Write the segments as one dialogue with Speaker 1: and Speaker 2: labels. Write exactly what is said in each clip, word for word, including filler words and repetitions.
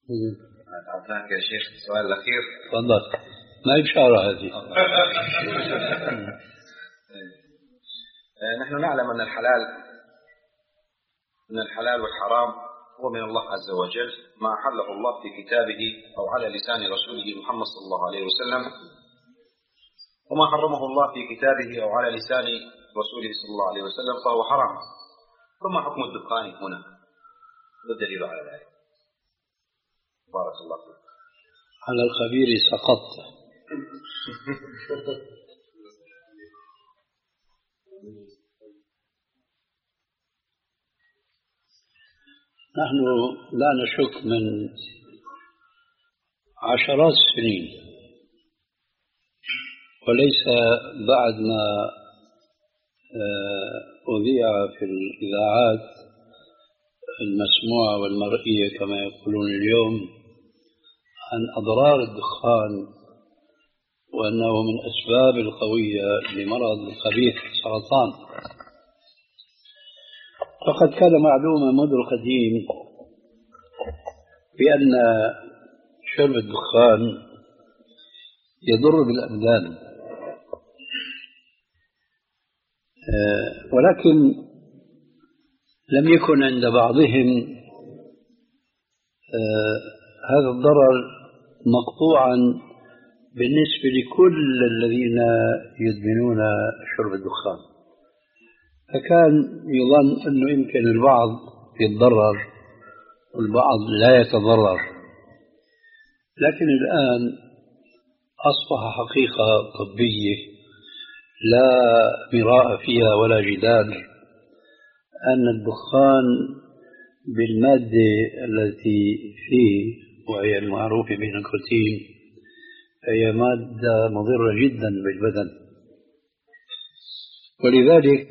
Speaker 1: أعطاك يا شيخ السؤال الأخير.
Speaker 2: تفضل. ما بشارة هذه.
Speaker 1: نحن نعلم أن الحلال أن الحلال والحرام هو من الله عز وجل، ما أحله الله في كتابه أو على لسان رسوله محمد صلى الله عليه وسلم، وما حرمه الله في كتابه أو على لسان رسوله صلى الله عليه وسلم فهو حرام. فما حكم الدخان هنا؟ والدليل على ذلك؟ بارك الله فيك.
Speaker 2: على الخبير سقطت. نحن لا نشك من عشرات السنين، وليس بعد ما أذيع في الإذاعات المسموعة والمرئية كما يقولون اليوم عن أضرار الدخان وأنه من أسباب القوية لمرض الخبيث السرطان. فقد كان معلوما منذ القديم بأن شرب الدخان يضر بالأبدان، ولكن لم يكن عند بعضهم هذا الضرر مقطوعا بالنسبة لكل الذين يدمنون شرب الدخان، فكان يظن أنه يمكن البعض يتضرر والبعض لا يتضرر. لكن الآن أصبح حقيقة طبية لا مراء فيها ولا جدال أن الدخان بالمادة التي فيه وهي المعروفة بالنيكوتين هي مادة مضرة جدا بالبدن، ولذلك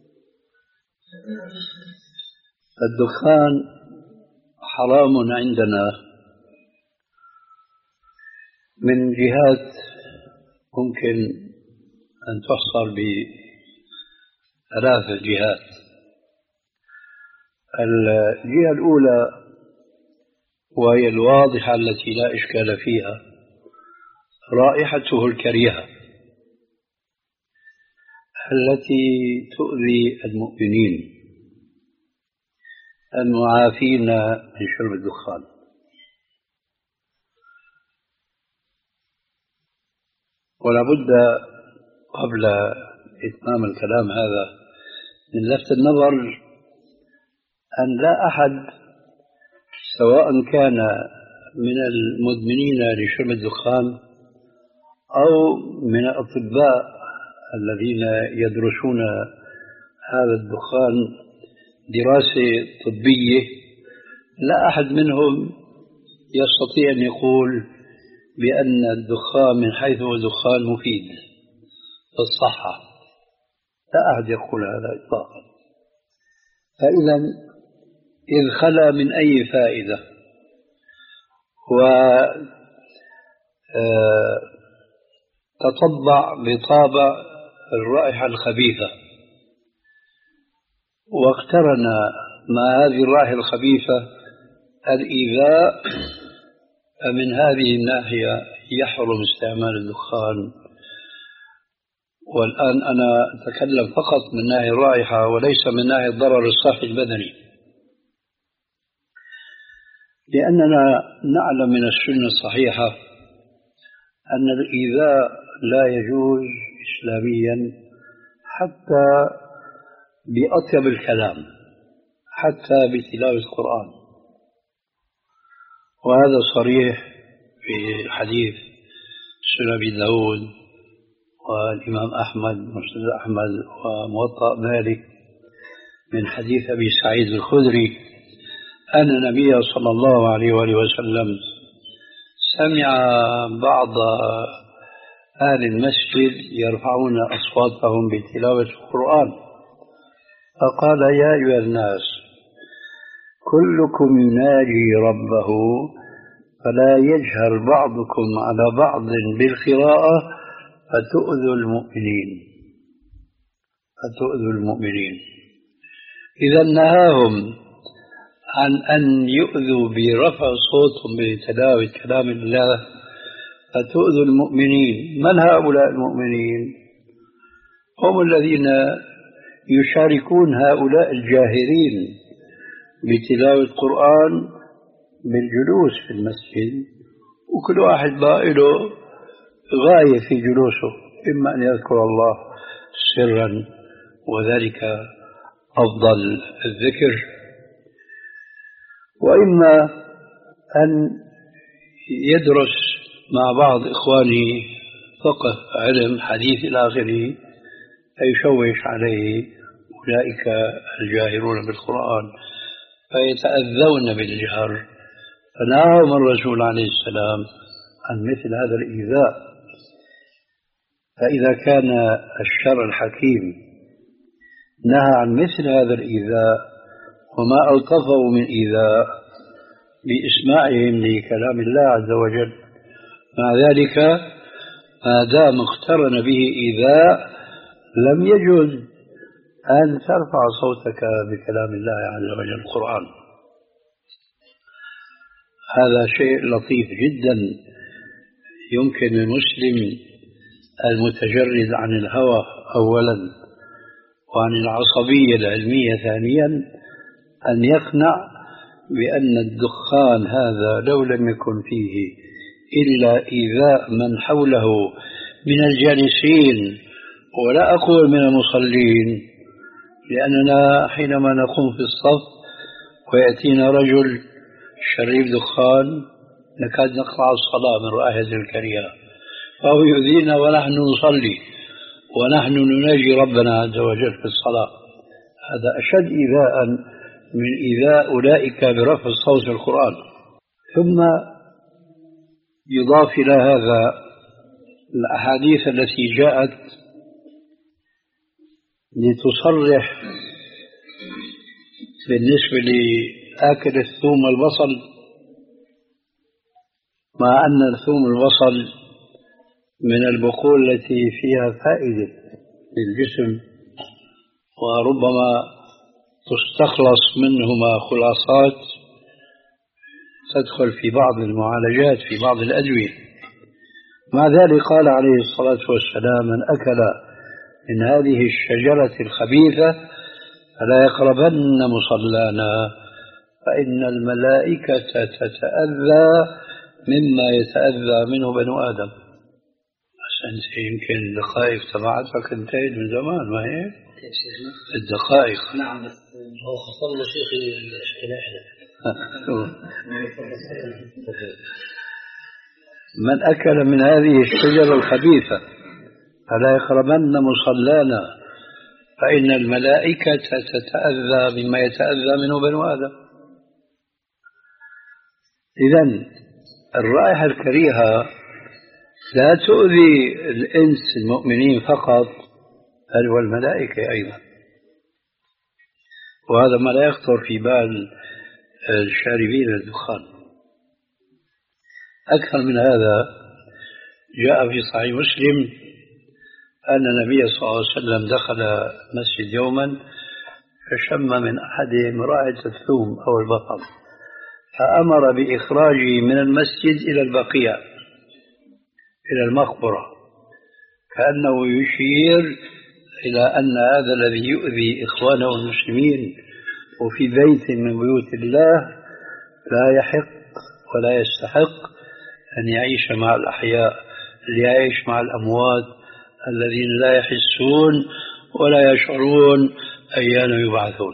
Speaker 2: الدخان حرام عندنا من جهات ممكن أن تحصر بثلاث جهات. الجهة الأولى وهي الواضحة التي لا إشكال فيها رائحته الكريهة التي تؤذي المؤمنين المعافين من شرب الدخان. ولا بد قبل إتمام الكلام هذا من لفت النظر أن لا أحد سواء كان من المدمنين لشرب الدخان أو من الأطباء الذين يدرسون هذا الدخان دراسة طبية، لا أحد منهم يستطيع أن يقول بأن الدخان من حيث هو دخان مفيد للصحة، لا أحد يقول هذا إطلاقا. فإذا إذ خلا من أي فائدة وتطبع بطابع الرائحة الخبيثة واقترن مع هذه الرائحة الخبيثة الإيذاء، فمن هذه الناحية يحرم استعمال الدخان. والآن أنا أتكلم فقط من ناحية الرائحة وليس من ناحية الضرر الصحي البدني، لأننا نعلم من السنة الصحيحة أن الإيذاء لا يجوز إسلاميا حتى بأطيب الكلام، حتى بتلاوة القرآن، وهذا صريح في حديث سنن أبي داود والإمام أحمد مسند أحمد وموطأ مالك من حديث أبي سعيد الخدري أن النبي صلى الله عليه وآله وسلم سمع بعض أهل المسجد يرفعون أصواتهم بتلاوة القرآن، فقال: يا أيها الناس كلكم يناجي ربه فلا يجهر بعضكم على بعض بالقراءة فتؤذوا المؤمنين فتؤذوا المؤمنين إذا نهاهم عن أن يؤذوا برفع صوتهم بتلاوة كلام الله فتؤذوا المؤمنين. من هؤلاء المؤمنين؟ هم الذين يشاركون هؤلاء الجاهرين بتلاوة القرآن بالجلوس في المسجد، وكل واحد بقى له غاية في جلوسه، إما أن يذكر الله سرا وذلك أفضل الذكر، وإما أن يدرس مع بعض إخوانه فقه علم حديث إلى آخره فيشوش عليه أولئك الجاهرون بالقرآن فيتأذون بالجهر. فنهاهم الرسول عليه السلام عن مثل هذا الإيذاء. فإذا كان الشرع الحكيم نهى عن مثل هذا الإيذاء وما ألطفه من إيذاء بإسماعهم لكلام الله عز وجل، مع ذلك ما دام اقترن به إيذاء لم يجوز أن ترفع صوتك بكلام الله عز وجل القرآن. هذا شيء لطيف جدا يمكن للمسلم المتجرد عن الهوى أولا وعن العصبية العلمية ثانيا أن يقنع بأن الدخان هذا لو لم يكن فيه إلا إيذاء من حوله من الجالسين، ولا أقول من المصلين، لأننا حينما نقوم في الصف ويأتينا رجل شريف دخان نكاد نقطع الصلاة من رائحة الكريهة، فهو يؤذينا ونحن نصلي ونحن نناجي ربنا عز وجل في الصلاة. هذا أشد إيذاء من إيذاء أولئك برفع الصوت في القرآن. ثم يضاف إلى هذا الأحاديث التي جاءت لتصرح بالنسبة لآكل الثوم والبصل، مع أن الثوم والبصل من البقول التي فيها فائدة للجسم وربما تستخلص منهما خلاصات تدخل في بعض المعالجات في بعض الأدوية. مع ذلك قال عليه الصلاة والسلام: من أكل من هذه الشجرة الخبيثة فلا يقربن مصلانا فإن الملائكة تتأذى مما يتأذى منه بنو آدم. أنت يمكن الدقائق تبعتك انتهت من زمان، ما هي؟ الدقائق.
Speaker 3: نعم، بس هو خصم له شيخي الإحدى.
Speaker 2: من أكل من هذه الشجرة الخبيثة فلا يقربن مصلانا فإن الملائكة تتأذى مما يتأذى منه بنو آدم. إذن الرائحة الكريهة لا تؤذي الإنس المؤمنين فقط بل والملائكة أيضا، وهذا ما لا يخطر في بال الشاربين الدخان. أكثر من هذا جاء في صحيح مسلم أن النبي صلى الله عليه وسلم دخل مسجد يوما فشم من أحدهم رائحة الثوم أو البصل فأمر بإخراجه من المسجد إلى البقيع إلى المقبرة، كأنه يشير إلى أن هذا الذي يؤذي إخوانه المسلمين وفي بيت من بيوت الله لا يحق ولا يستحق أن يعيش مع الأحياء، ليعيش مع الأموات الذين لا يحسون ولا يشعرون أيان يبعثون.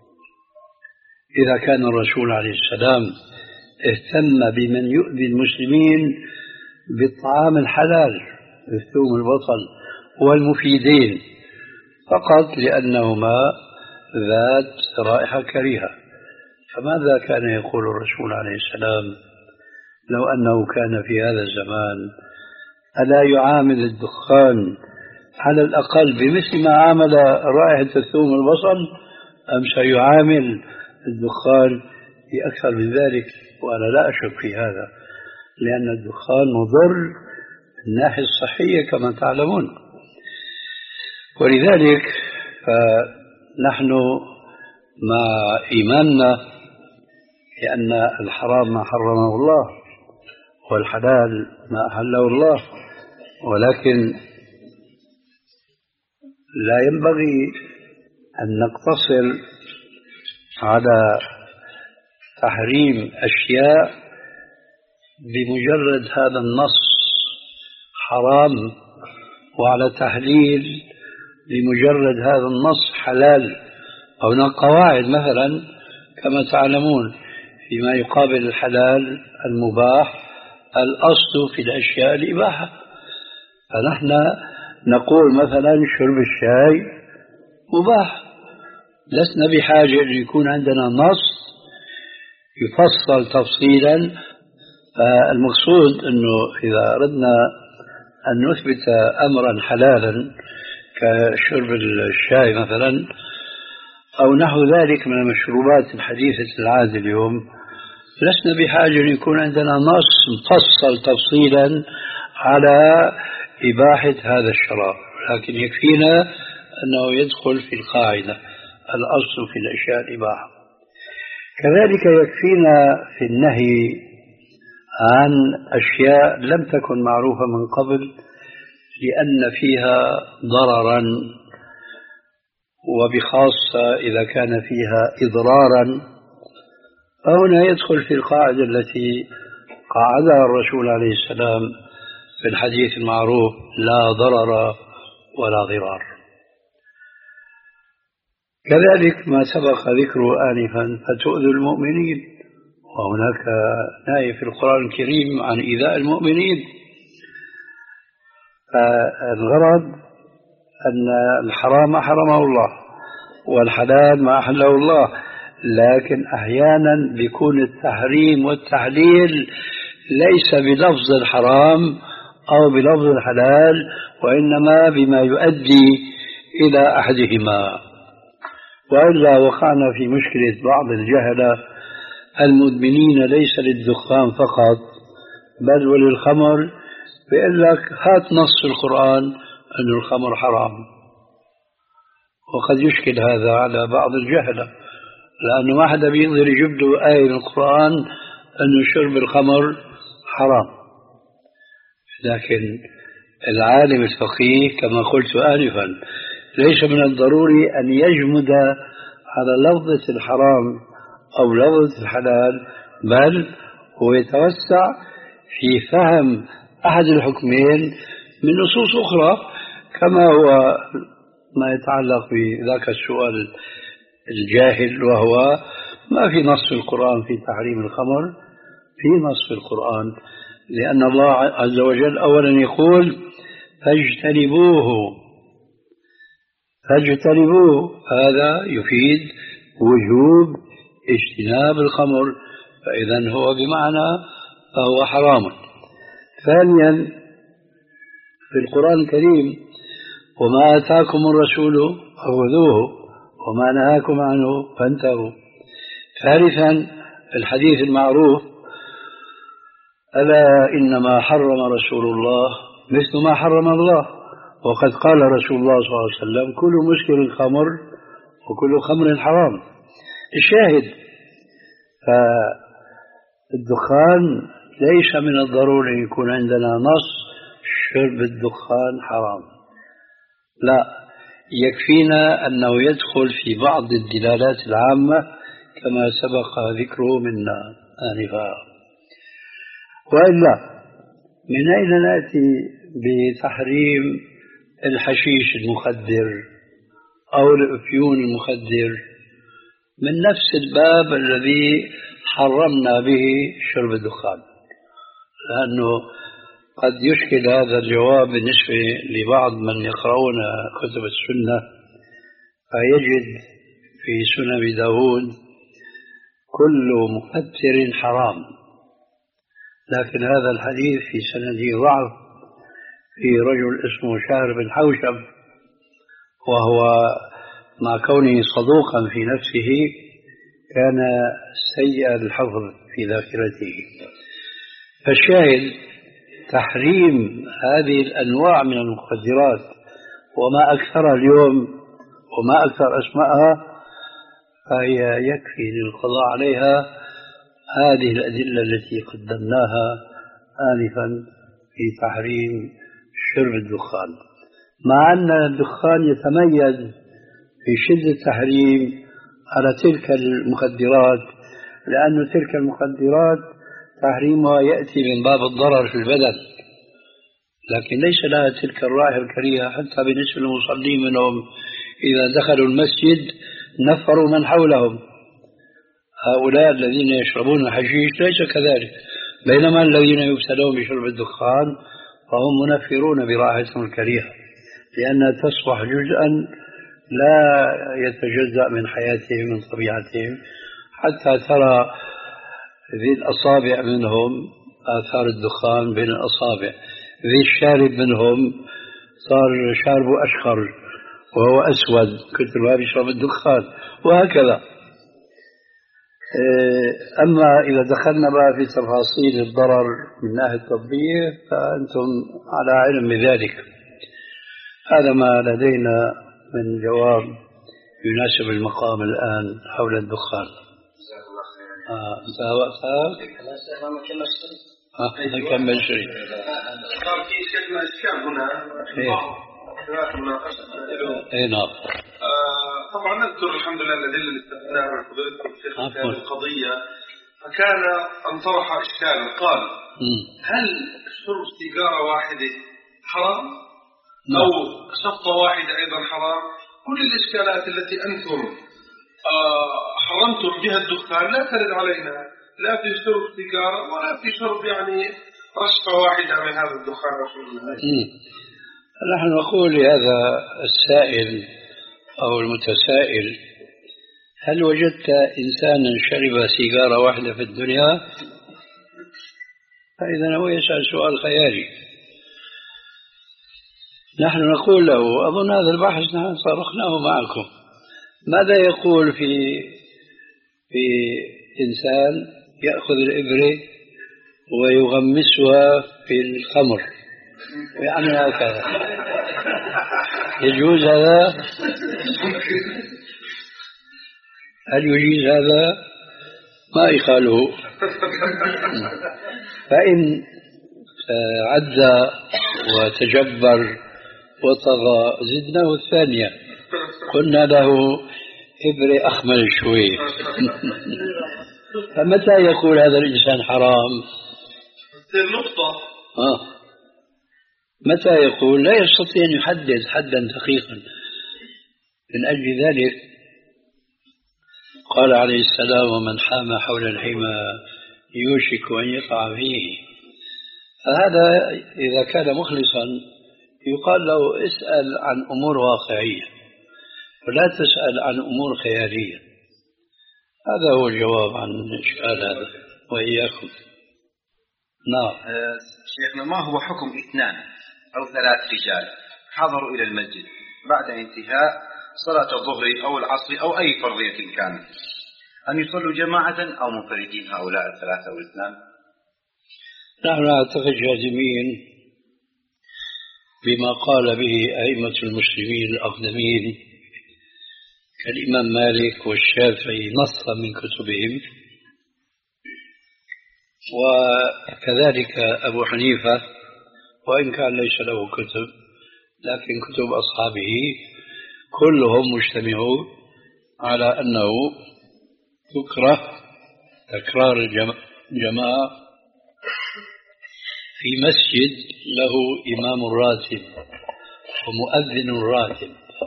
Speaker 2: إذا كان الرسول عليه السلام اهتم بمن يؤذي المسلمين بالطعام الحلال الثوم والبصل والمفيدين فقط لأنهما ذات رائحة كريهة، فماذا كان يقول الرسول عليه السلام لو أنه كان في هذا الزمان؟ ألا يعامل الدخان على الأقل بمثل ما عامل رائحة الثوم والبصل، أم سيعامل الدخان بأكثر من ذلك؟ وأنا لا أشك في هذا، لأن الدخان مضر من الناحية الصحية كما تعلمون. ولذلك فنحن مع إيماننا لأن الحرام ما حرمه الله والحلال ما أحله الله، ولكن لا ينبغي أن نقتصر على تحريم أشياء بمجرد هذا النص حرام، وعلى تحليل بمجرد هذا النص حلال. هناك قواعد مثلا كما تعلمون فيما يقابل الحلال المباح الأصل في الأشياء الإباحة، فنحن نقول مثلا شرب الشاي مباح، لسنا بحاجة أن يكون عندنا نص يفصل تفصيلا. فالمقصود أنه إذا أردنا أن نثبت أمرا حلالا كشرب الشاي مثلا أو نحو ذلك من المشروبات الحديثة العهد اليوم، لسنا بحاجة أن يكون عندنا نص مفصل تفصيلا على إباحة هذا الشراب، لكن يكفينا أنه يدخل في القاعدة الأصل في الأشياء الإباحة. كذلك يكفينا في النهي عن أشياء لم تكن معروفة من قبل لأن فيها ضررا، وبخاصة إذا كان فيها إضرارا، فهنا يدخل في القاعدة التي قاعدها الرسول عليه السلام في الحديث المعروف: لا ضرر ولا ضرار. كذلك ما سبق ذكره آنفا: فتؤذوا المؤمنين، وهناك نهي في القرآن الكريم عن إيذاء المؤمنين. فالغرض أن الحرام حرمه الله والحلال ما أحله الله، لكن أحيانا بيكون التحريم والتحليل ليس بلفظ الحرام أو بلفظ الحلال، وإنما بما يؤدي إلى أحدهما. وإلا وقعنا في مشكلة بعض الجهلة المدمنين ليس للدخان فقط بل وللخمر، بيقول لك هات نص القرآن أن الخمر حرام، وقد يشكل هذا على بعض الجهلة، لأنه ما حدا بيقدر يجيب له آية من القرآن أن شرب الخمر حرام. لكن العالم الفقيه كما قلت آنفا ليس من الضروري أن يجمد على لفظة الحرام أو لفظة الحلال، بل هو يتوسع في فهم أحد الحكمين من نصوص أخرى، كما هو ما يتعلق بذاك السؤال الجاهل، وهو ما في نص في القرآن في تحريم الخمر، في نص في القرآن، لأن الله عز وجل أولا يقول: فاجتنبوه. فاجتنبوه هذا يفيد وجوب اجتناب الخمر، فإذا هو بمعنى فهو حرام. ثانيا في القرآن الكريم: وما آتاكم الرسول فخذوه وما نهاكم عنه فانتهوا. ثالثا الحديث المعروف: ألا إنما حرم رسول الله مثل ما حرم الله، وقد قال رسول الله صلى الله عليه وسلم: كل مسكر خمر وكل خمر حرام. الشاهد: فالدخان ليس من الضروري أن يكون عندنا نص شرب الدخان حرام، لا، يكفينا أنه يدخل في بعض الدلالات العامة كما سبق ذكره منا آنفا. وإلا من أين نأتي بتحريم الحشيش المخدر أو الأفيون المخدر؟ من نفس الباب الذي حرمنا به شرب الدخان، لأنه قد يشكل هذا الجواب بالنسبة لبعض من يقرؤون كتب السنة، فيجد في سنن داود: كل مفتر حرام. لكن هذا الحديث في سنده ضعف، في رجل اسمه شهر بن حوشب، وهو مع كونه صدوقا في نفسه كان سيء الحفظ في ذاكرته. فالشاهد: تحريم هذه الأنواع من المخدرات وما أكثر اليوم وما أكثر أسمائها، فهي يكفي للقضاء عليها هذه الأدلة التي قدمناها آنفا في تحريم شرب الدخان، مع أن الدخان يتميز في شدة التحريم على تلك المخدرات، لأن تلك المخدرات تحريمها يأتي من باب الضرر في البدن، لكن ليس لها تلك الرائحة الكريهة. حتى بالنسبة للمصلين منهم إذا دخلوا المسجد نفروا من حولهم. هؤلاء الذين يشربون الحشيش ليس كذلك، بينما الذين يبتلون بشرب الدخان فهم منفرون برائحتهم الكريهة، لأنها تصبح جزءا لا يتجزأ من حياتهم من طبيعتهم، حتى ترى ذي الأصابع منهم آثار الدخان بين الأصابع، ذي الشارب منهم صار شاربه أشقر وهو أسود كثر ما بيشرب الدخان، وهكذا. أما إذا دخلنا بقى في تفاصيل الضرر من ناحية الطبية فأنتم على علم بذلك. هذا ما لدينا من جواب يناسب المقام الآن حول الدخان. آه انتهى وقتها؟ آه نكمل شيء.
Speaker 4: صار في شيخنا إشكال هنا.
Speaker 2: اي نعم.
Speaker 4: طبعا نذكر الحمد لله الأدلة اللي استفدناها من فضيلتكم شيخ في هذه القضية، فكان أن طرح إشكالا قال هل شرب سيجارة واحدة حرام أو شفطة واحدة أيضا حرام؟ كل الإشكالات التي أنتم حرمتم بها الدخان لا ترد علينا، لا في شرب سيجارة ولا في شرب يعني رشفة واحدة من هذا الدخان.
Speaker 2: نحن نقول لهذا السائل أو المتسائل هل وجدت إنسانا شرب سيجارة واحدة في الدنيا؟ فإذا هو يسأل سؤال خيالي. نحن نقول له أظن هذا البحث نحن صرخناه معكم، ماذا يقول في في إنسان يأخذ الإبرة ويغمسها في الخمر يعني هكذا، يجوز هذا؟ هل يجيز هذا؟ ما يخاله. فإن عدى وتجبر وطغى زدناه الثانية، قلنا له إبرة أخمل شوي. فمتى يقول هذا الإنسان حرام؟
Speaker 4: النقطة
Speaker 2: آه. متى يقول؟ لا يستطيع أن يحدد حدا دقيقا. من أجل ذلك قال عليه السلام ومن حام حول الحمى يوشك أن يقع فيه. فهذا إذا كان مخلصا يقال له اسأل عن أمور واقعية ولا تسأل عن أمور خيالية. هذا هو الجواب عن الإشكال هذا. وإياكم. نعم.
Speaker 1: شيخنا، ما هو حكم اثنان أو ثلاث رجال حضروا إلى المسجد بعد انتهاء صلاة الظهر أو العصر أو أي فرضية كانت، أن يصلوا جماعة أو منفردين هؤلاء الثلاثة أو الاثنان؟
Speaker 2: نحن نعتقد جازمين بما قال به أئمة المسلمين الأقدمين كالإمام مالك والشافعي نصا من كتبهم، وكذلك أبو حنيفة وإن كان ليس له كتب لكن كتب أصحابه كلهم مجتمعون على أنه يكره تكرار الجماعة في مسجد له إمام راتب ومؤذن راتب.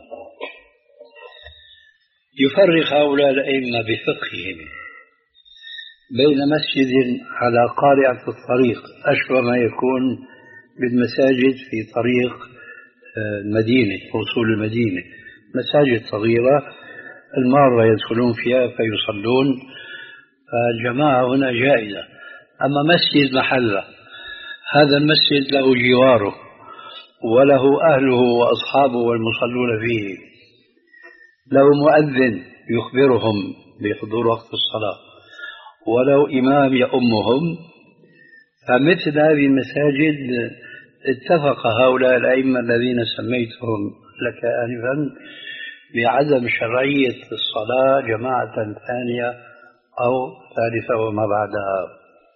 Speaker 2: يفرق هؤلاء الأئمة بفقههم بين مسجد على قارعة الطريق أشبه ما يكون بالمساجد في طريق المدينة وصول المدينة، مساجد صغيرة المارة يدخلون فيها فيصلون، فالجماعة هنا جائزة. أما مسجد محلة، هذا المسجد له جواره وله أهله وأصحابه والمصلون فيه، له مؤذن يخبرهم بحضور وقت الصلاة ولو إمام يؤمهم. فمثل هذه المساجد اتفق هؤلاء الأئمة الذين سميتهم لك آنفا بعدم شرعية الصلاة جماعة ثانية أو ثالثة وما بعدها.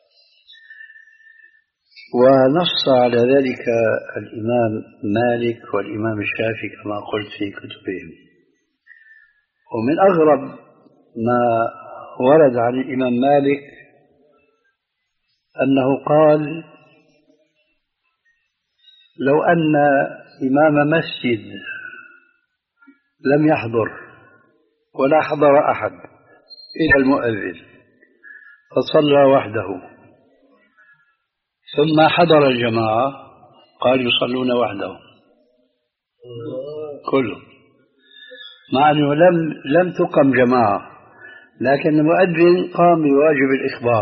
Speaker 2: ونص على ذلك الإمام مالك والإمام الشافعي كما قلت في كتبهم. ومن أغرب ما ورد عن الإمام مالك أنه قال: لو أن إمام مسجد لم يحضر ولا حضر أحد إلى المؤذن فصلى وحده ثم حضر الجماعة، قال يصلون وحده كلهم، مع أنه لم لم تقم جماعة، لكن المؤذن قام بواجب الإخبار،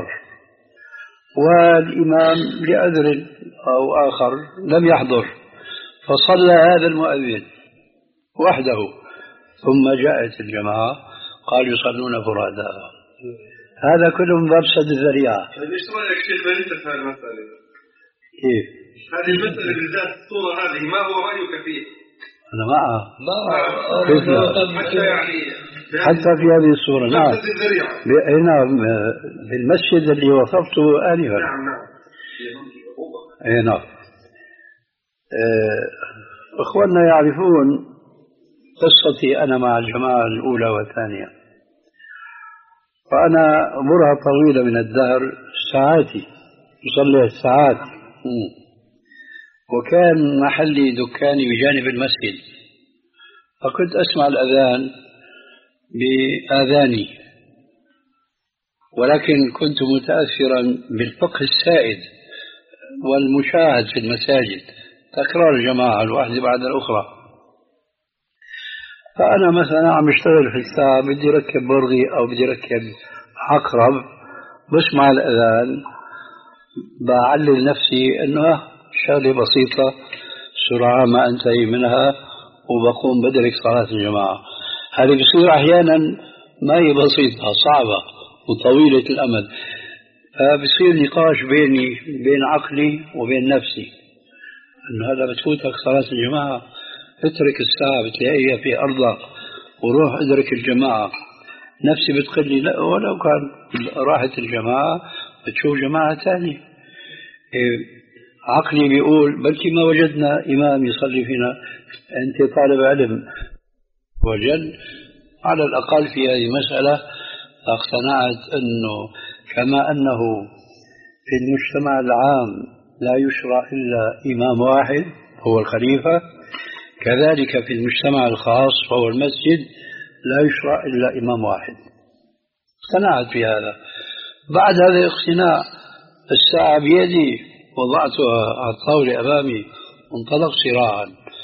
Speaker 2: والإمام لعذر أو آخر لم يحضر فصلى هذا المؤذن وحده، ثم جاءت الجماعة قال يصلون فرادا. هذا كله من باب سد الذريعة.
Speaker 4: ايش رايك شيخ انت في هذه المساله؟
Speaker 2: كيف؟
Speaker 4: هذه المساله بالذات الصوره هذه ما هو رايك فيه؟
Speaker 2: انا معها
Speaker 4: ما حتى يعني
Speaker 2: حتى في هذه الصوره. نعم
Speaker 4: سد الذريعه.
Speaker 2: نعم بالمسجد اللي وصفته آنفا.
Speaker 4: نعم نعم
Speaker 2: اي نعم. اخواننا يعرفون قصتي انا مع الجماعه الاولى والثانيه، فأنا أمرها طويلة من الدهر، ساعاتي يصلي الساعات، وكان محلي دكاني بجانب المسجد، فكنت أسمع الأذان بآذاني، ولكن كنت متأثرا بالفقه السائد والمشاهد في المساجد، تكرار الجماعة الواحدة بعد الأخرى. فأنا مثلا عم اشتغل في الساعة بدي ركب برغي أو بدي ركب عقرب، بسمع الأذان بعلل نفسي أنه شغلة بسيطة سرعة ما أنتهي منها وبقوم بدرك صلاة الجماعة. هذه بصير أحيانا ما هي بسيطة، صعبة وطويلة الأمد، فبصير نقاش بيني بين عقلي وبين نفسي أنه هذا بتفوتك صلاة الجماعة، اترك الساعة بتلاقيها في أرضها وروح ادرك الجماعة. نفسي بتقول لي لا، ولو كان راحت الجماعة بتشوف جماعة ثانية. إيه، عقلي بيقول بلكي ما وجدنا إمام يصلي فينا، أنت طالب علم وجل على الأقل في هذه المسألة. فاقتنعت أنه كما أنه في المجتمع العام لا يشرع إلا إمام واحد هو الخليفة، كذلك في المجتمع الخاص وهو المسجد لا يشرع إلا إمام واحد. اقتنعت في هذا. بعد هذا الاقتناع الساعة بيدي وضعتها على الطاولة أمامي وانطلق صراعا.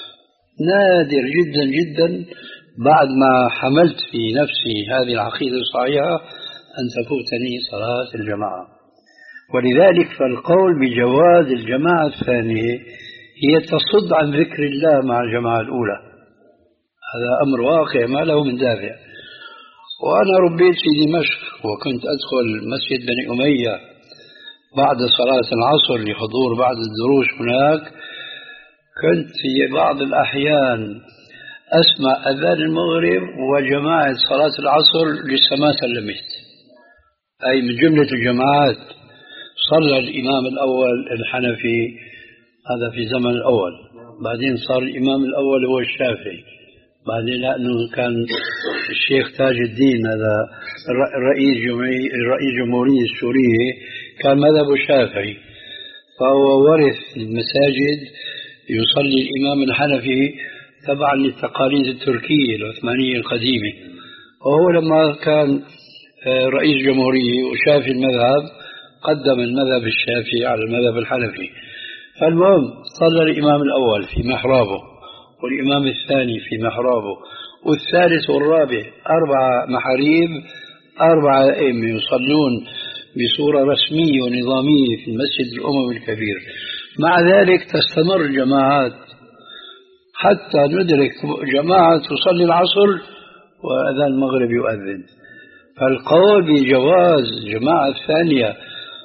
Speaker 2: نادر جدا جدا بعد ما حملت في نفسي هذه العقيدة الصحيحة أن تفوتني صلاة الجماعة. ولذلك فالقول بجواز الجماعة الثانية هي تصد عن ذكر الله مع الجماعة الأولى. هذا أمر واقع ما له من دافع. وأنا ربيت في دمشق وكنت أدخل مسجد بني أمية بعد صلاة العصر لحضور بعض الدروس هناك. كنت في بعض الأحيان أسمع أذان المغرب وجماعة صلاة العصر لسه ما سلمت، أي من جملة الجماعات. صلى الإمام الأول الحنفي، هذا في زمن الأول، بعدين صار الإمام الأول هو الشافعي، بعدين لأنه كان الشيخ تاج الدين هذا الرئيس جمهورية الرئيس جمهورية السورية كان مذهبه الشافعي، فهو ورث المساجد يصلي الإمام الحنفي تبعا للتقاليد التركية العثمانية القديمة. وهو لما كان رئيس جمهورية وشافي المذهب قدم المذهب الشافعي على المذهب الحنفي. فالمهم صلى الإمام الأول في محرابه والإمام الثاني في محرابه والثالث والرابع، أربعة محاريب، أربعة أئمة يصلون بصورة رسمية ونظامية في المسجد الأموي الكبير. مع ذلك تستمر الجماعات حتى ندرك جماعة تصلي العصر وأذان المغرب يؤذن. فالقول بجواز الجماعة الثانية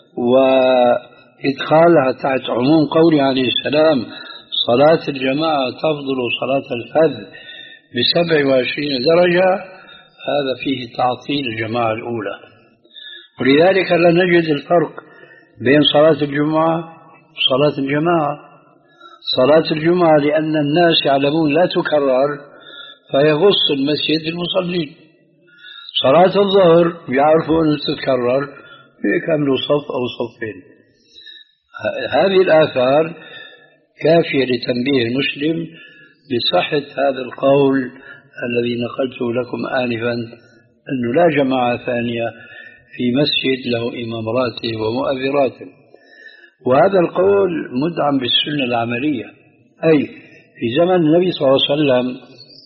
Speaker 2: وإدخالها تحت عموم قوله عليه السلام صلاة الجماعة تفضل صلاة الفذ بسبع وعشرين درجة، هذا فيه تعطيل الجماعة الأولى. ولذلك لا نجد الفرق بين صلاة الجمعة وصلاة الجماعة. صلاة الجمعة لأن الناس يعلمون لا تكرر فيغص المسجد المصلين. صلاة الظهر يعرفون أن تتكرر يكملوا صف أو صفين. هذه الآثار كافية لتنبيه المسلم بصحة هذا القول الذي نقلته لكم آنفا أنه لا جماعة ثانية في مسجد له إمام راتب ومؤذن راتب. وهذا القول مدعم بالسنة العملية، أي في زمن النبي صلى الله عليه وسلم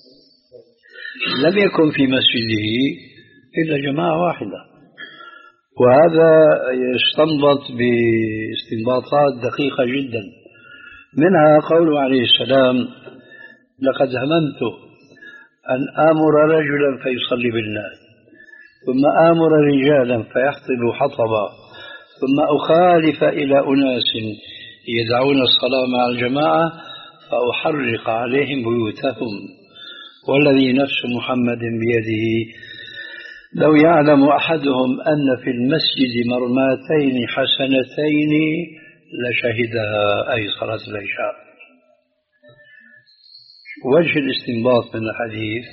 Speaker 2: لم يكن في مسجده إلا جماعة واحدة، وهذا يستنبط باستنباطات دقيقة جدا. منها قوله عليه السلام: لقد هممت أن آمر رجلا فيصلي بالناس، ثم آمر رجالا فيحطبوا حطبا، ثم أخالف إلى أناس يدعون الصلاة مع الجماعة فأحرق عليهم بيوتهم، والذي نفس محمد بيده لو يعلم أحدهم أن في المسجد مرماتين حسنتين لشهدها، أي صلاة العشاء. وجه الاستنباط من الحديث: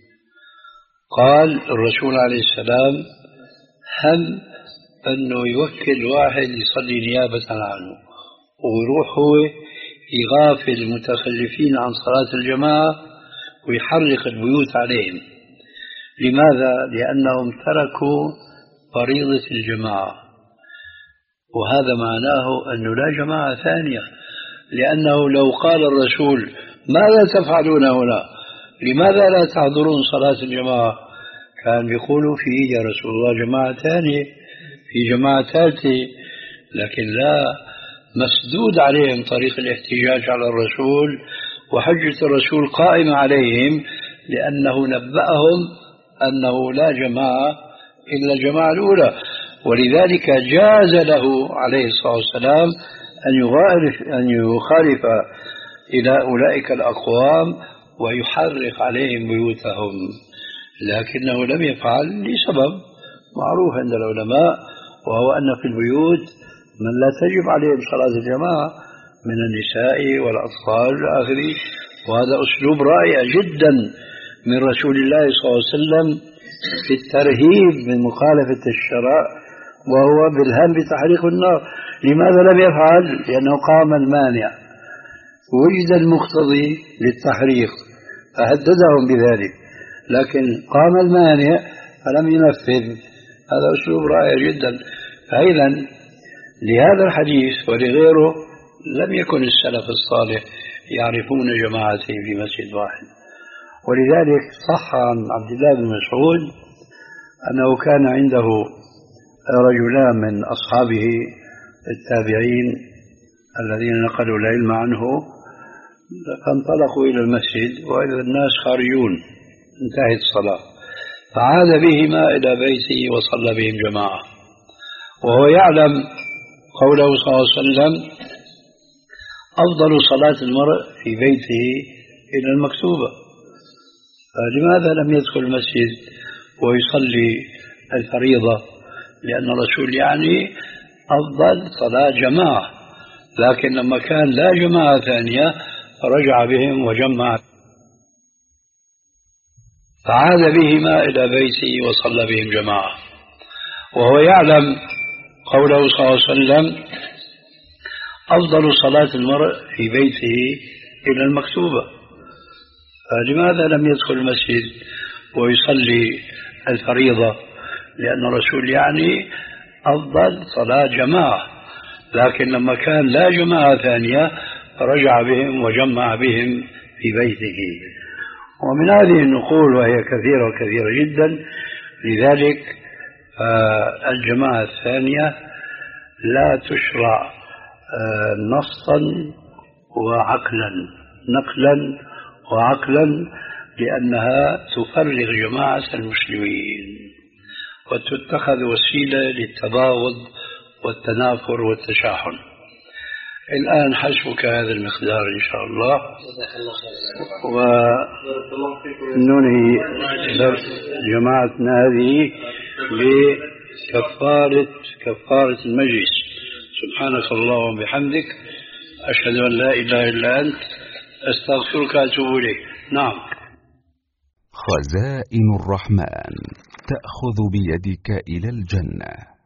Speaker 2: قال الرسول عليه السلام هم أنه يوكل واحد يصلي نيابة عنه ويروح هو يغافل المتخلفين عن صلاة الجماعة ويحرق البيوت عليهم. لماذا؟ لأنهم تركوا فريضة الجماعة، وهذا معناه أنه لا جماعة ثانية. لأنه لو قال الرسول: ماذا تفعلون هنا؟ لماذا لا تحضرون صلاة الجماعة؟ كان بيقولوا: في يا رسول الله جماعة ثانية، في جماعة ثالثة. لكن لا، مسدود عليهم طريق الاحتجاج على الرسول، وحجة الرسول قائمة عليهم، لأنه نبأهم أنه لا جماعة إلا الجماعة الأولى. ولذلك جاز له عليه الصلاة والسلام أن يخالف إلى أولئك الأقوام ويحرق عليهم بيوتهم، لكنه لم يفعل لسبب معروف عند العلماء، وهو أن في البيوت من لا تجب عليهم صلاة الجماعة من النساء والأطفال والآخرين. وهذا أسلوب رائع جدا من رسول الله صلى الله عليه وسلم في الترهيب من مخالفة الشرع، وهو بالهم بتحريق النار. لماذا لم يفعل؟ لأنه قام المانع، وجد المقتضي للتحريق فهددهم بذلك، لكن قام المانع فلم ينفذ. هذا أسلوب رائع جدا. فإذا لهذا الحديث ولغيره لم يكن السلف الصالح يعرفون جماعتين في مسجد واحد. ولذلك صح عن عبد الله بن مسعود أنه كان عنده رجلان من أصحابه التابعين الذين نقلوا العلم عنه، فانطلقوا إلى المسجد وإذا الناس خارجون، انتهت الصلاة، فعاد بهما إلى بيته وصلى بهم جماعة، وهو يعلم قوله صلى الله عليه وسلم: أفضل صلاة المرء في بيته إلى المكتوبة. فلماذا لم يدخل المسجد ويصلي الفريضة؟ لأن الرسول يعني أفضل صلاة جماعة، لكن لما كان لا جماعة ثانية رجع بهم وجمع، فعاد بهما إلى بيته وصلى بهم جماعة، وهو يعلم قوله صلى الله عليه وسلم: أفضل صلاة المرء في بيته إلى المكتوبة. فلماذا لم يدخل المسجد ويصلي الفريضة؟ لأن الرسول يعني أفضل صلاة جماعة، لكن لما كان لا جماعة ثانية رجع بهم وجمع بهم في بيته. ومن هذه النقول وهي كثيرة وكثيرة جدا، لذلك الجماعة الثانية لا تشرع نصا وعقلا، نقلا وعقلا، لأنها تفرغ جماعة المسلمين وتتخذ وسيلة للتباغض والتنافر والتشاحن. الآن حسبك هذا المقدار إن شاء الله، وننهي درس جماعتنا هذه كفارة كفارة المجلس. سبحانك اللهم وبحمدك، أشهد أن لا إله إلا أنت، أستغفرك وأتوب إليك. نعم.
Speaker 5: خزائن الرحمن تأخذ بيدك إلى الجنة.